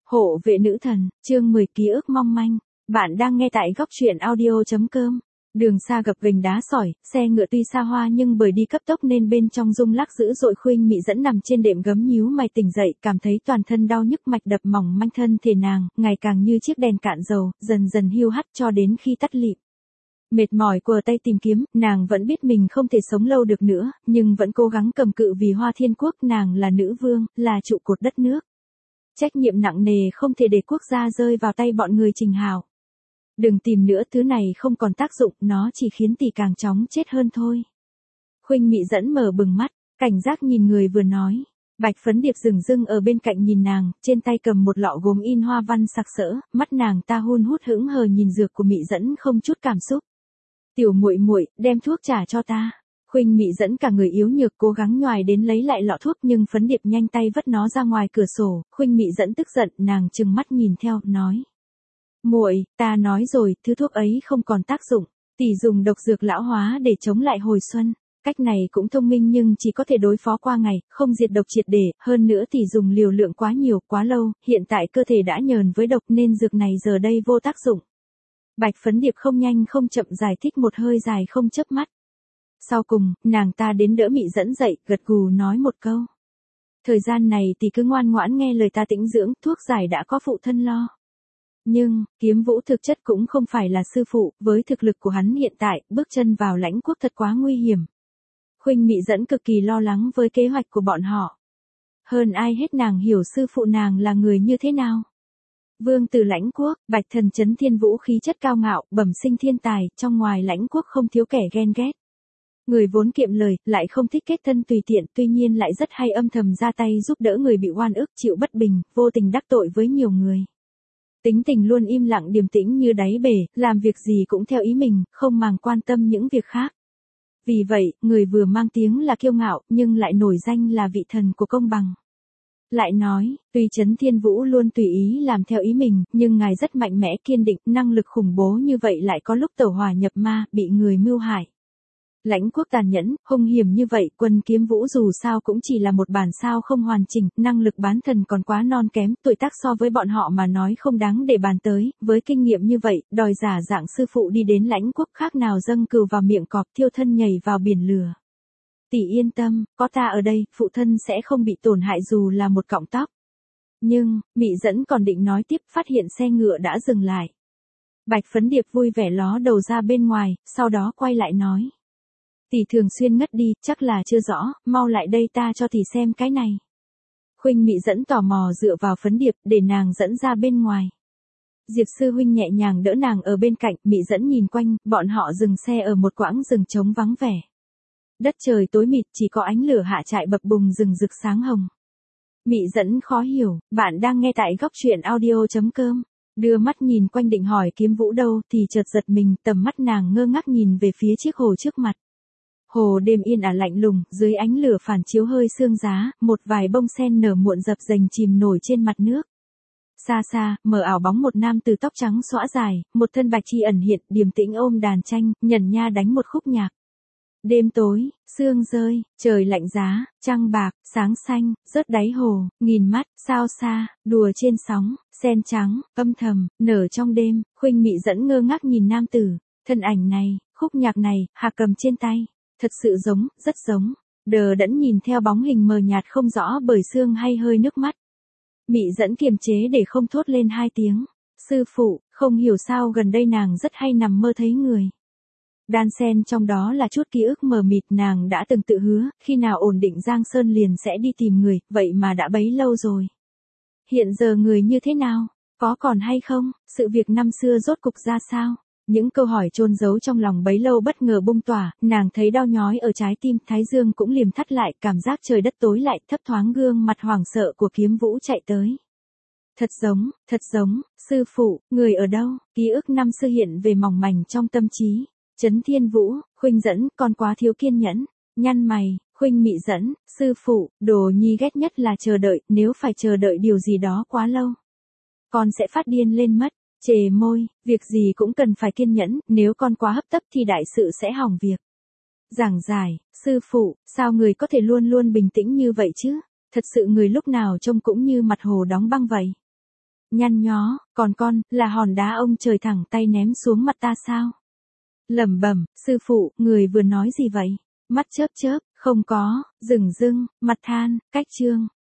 Hộ vệ nữ thần, chương 10 ký ức mong manh. Bạn đang nghe tại góc truyện audio.com. Đường xa gập ghềnh đá sỏi, xe ngựa tuy xa hoa nhưng bởi đi cấp tốc nên bên trong rung lắc dữ dội. Khuynh Mị Dẫn nằm trên đệm gấm nhíu mày tỉnh dậy, cảm thấy toàn thân đau nhức, mạch đập mỏng manh, thân thể nàng ngày càng như chiếc đèn cạn dầu, dần dần hiu hắt cho đến khi tắt lịm. Mệt mỏi quờ tay tìm kiếm, nàng vẫn biết mình không thể sống lâu được nữa, nhưng vẫn cố gắng cầm cự vì Hoa Thiên Quốc. Nàng là nữ vương, là trụ cột đất nước. Trách nhiệm nặng nề không thể để quốc gia rơi vào tay bọn người Trình Hào. Đừng tìm nữa, thứ này không còn tác dụng, nó chỉ khiến tỷ càng chóng chết hơn thôi. Khuynh Mị Dẫn mở bừng mắt, cảnh giác nhìn người vừa nói. Bạch Phấn Điệp dửng dưng ở bên cạnh nhìn nàng, trên tay cầm một lọ gốm in hoa văn sặc sỡ, mắt nàng ta hun hút hững hờ nhìn dược của Mị Dẫn không chút cảm xúc. Tiểu muội muội, đem thuốc trả cho ta. Khuynh Mị Dẫn cả người yếu nhược cố gắng nhoài đến lấy lại lọ thuốc, nhưng Phấn Điệp nhanh tay vứt nó ra ngoài cửa sổ. Khuynh Mị Dẫn tức giận, nàng trừng mắt nhìn theo, nói: "Muội, ta nói rồi, thứ thuốc ấy không còn tác dụng, tỷ dùng độc dược lão hóa để chống lại hồi xuân. Cách này cũng thông minh nhưng chỉ có thể đối phó qua ngày, không diệt độc triệt để, hơn nữa tỷ dùng liều lượng quá nhiều, quá lâu, hiện tại cơ thể đã nhờn với độc nên dược này giờ đây vô tác dụng." Bạch Phấn Điệp không nhanh không chậm giải thích một hơi dài không chớp mắt. Sau cùng, nàng ta đến đỡ Mị Dẫn dậy, gật gù nói một câu: "Thời gian này tỷ cứ ngoan ngoãn nghe lời ta tĩnh dưỡng, thuốc giải đã có phụ thân lo." Nhưng, Kiếm Vũ thực chất cũng không phải là sư phụ, với thực lực của hắn hiện tại, bước chân vào lãnh quốc thật quá nguy hiểm. Khuynh Mị Dẫn cực kỳ lo lắng với kế hoạch của bọn họ. Hơn ai hết nàng hiểu sư phụ nàng là người như thế nào. Vương tử lãnh quốc, Bạch Thần Chấn Thiên Vũ khí chất cao ngạo, bẩm sinh thiên tài, trong ngoài lãnh quốc không thiếu kẻ ghen ghét. Người vốn kiệm lời, lại không thích kết thân tùy tiện, tuy nhiên lại rất hay âm thầm ra tay giúp đỡ người bị oan ức, chịu bất bình, vô tình đắc tội với nhiều người. Tính tình luôn im lặng điềm tĩnh như đáy bể, làm việc gì cũng theo ý mình, không màng quan tâm những việc khác. Vì vậy, người vừa mang tiếng là kiêu ngạo, nhưng lại nổi danh là vị thần của công bằng. Lại nói, tuy Chấn Thiên Vũ luôn tùy ý làm theo ý mình, nhưng ngài rất mạnh mẽ kiên định, năng lực khủng bố như vậy lại có lúc tẩu hỏa nhập ma, bị người mưu hại. Lãnh quốc tàn nhẫn, hung hiểm như vậy, quân Kiếm Vũ dù sao cũng chỉ là một bản sao không hoàn chỉnh, năng lực bán thần còn quá non kém, tuổi tác so với bọn họ mà nói không đáng để bàn tới, với kinh nghiệm như vậy, đòi giả dạng sư phụ đi đến lãnh quốc khác nào dâng cừu vào miệng cọp, thiêu thân nhảy vào biển lửa. Tỷ yên tâm, có ta ở đây, phụ thân sẽ không bị tổn hại dù là một cọng tóc. Nhưng, Mị Dẫn còn định nói tiếp, phát hiện xe ngựa đã dừng lại. Bạch Phấn Điệp vui vẻ ló đầu ra bên ngoài, sau đó quay lại nói: "Tỷ thường xuyên ngất đi, chắc là chưa rõ, mau lại đây ta cho tỷ xem cái này." Khuynh Mị Dẫn tò mò dựa vào Phấn Điệp, để nàng dẫn ra bên ngoài. Diệp sư huynh nhẹ nhàng đỡ nàng ở bên cạnh, Mị Dẫn nhìn quanh, bọn họ dừng xe ở một quãng rừng trống vắng vẻ. Đất trời tối mịt, chỉ có ánh lửa hạ trại bập bùng rừng rực sáng hồng. Mị Dẫn khó hiểu, bạn đang nghe tại góc truyện audio.com. Đưa mắt nhìn quanh định hỏi Kiếm Vũ đâu thì chợt giật mình, tầm mắt nàng ngơ ngác nhìn về phía chiếc hồ trước mặt. Hồ đêm yên ả lạnh lùng, dưới ánh lửa phản chiếu hơi sương giá, một vài bông sen nở muộn dập dềnh chìm nổi trên mặt nước. Xa xa, mờ ảo bóng một nam từ tóc trắng xõa dài, một thân bạch chi ẩn hiện, điềm tĩnh ôm đàn tranh, nhẩn nha đánh một khúc nhạc. Đêm tối, sương rơi, trời lạnh giá, trăng bạc, sáng xanh, rớt đáy hồ, nghìn mắt, sao xa, đùa trên sóng, sen trắng, âm thầm, nở trong đêm. Khuynh Mị Dẫn ngơ ngác nhìn nam tử, thân ảnh này, khúc nhạc này, hạc cầm trên tay. Thật sự giống, rất giống. Đờ đẫn nhìn theo bóng hình mờ nhạt không rõ bởi sương hay hơi nước mắt. Mị Dẫn kiềm chế để không thốt lên hai tiếng. Sư phụ, không hiểu sao gần đây nàng rất hay nằm mơ thấy người. Đan xen trong đó là chút ký ức mờ mịt, nàng đã từng tự hứa, khi nào ổn định Giang Sơn liền sẽ đi tìm người, vậy mà đã bấy lâu rồi. Hiện giờ người như thế nào? Có còn hay không? Sự việc năm xưa rốt cục ra sao? Những câu hỏi chôn giấu trong lòng bấy lâu bất ngờ bung tỏa, nàng thấy đau nhói ở trái tim, thái dương cũng liềm thắt lại, cảm giác trời đất tối lại, thấp thoáng gương mặt hoảng sợ của Kiếm Vũ chạy tới. Thật giống, sư phụ, người ở đâu? Ký ức năm xưa hiện về mỏng mảnh trong tâm trí. Chấn Thiên Vũ, Khuynh Dẫn, con quá thiếu kiên nhẫn. Nhăn mày, Khuynh Mị Dẫn, sư phụ, đồ nhi ghét nhất là chờ đợi, nếu phải chờ đợi điều gì đó quá lâu, con sẽ phát điên lên mất. Chề môi, việc gì cũng cần phải kiên nhẫn, nếu con quá hấp tấp thì đại sự sẽ hỏng việc. Giảng giải, sư phụ, sao người có thể luôn luôn bình tĩnh như vậy chứ? Thật sự người lúc nào trông cũng như mặt hồ đóng băng vậy. Nhăn nhó, còn con, là hòn đá ông trời thẳng tay ném xuống mặt ta sao? Lẩm bẩm, sư phụ, người vừa nói gì vậy? Mắt chớp chớp, không có, dửng dưng, mặt than, cách chương.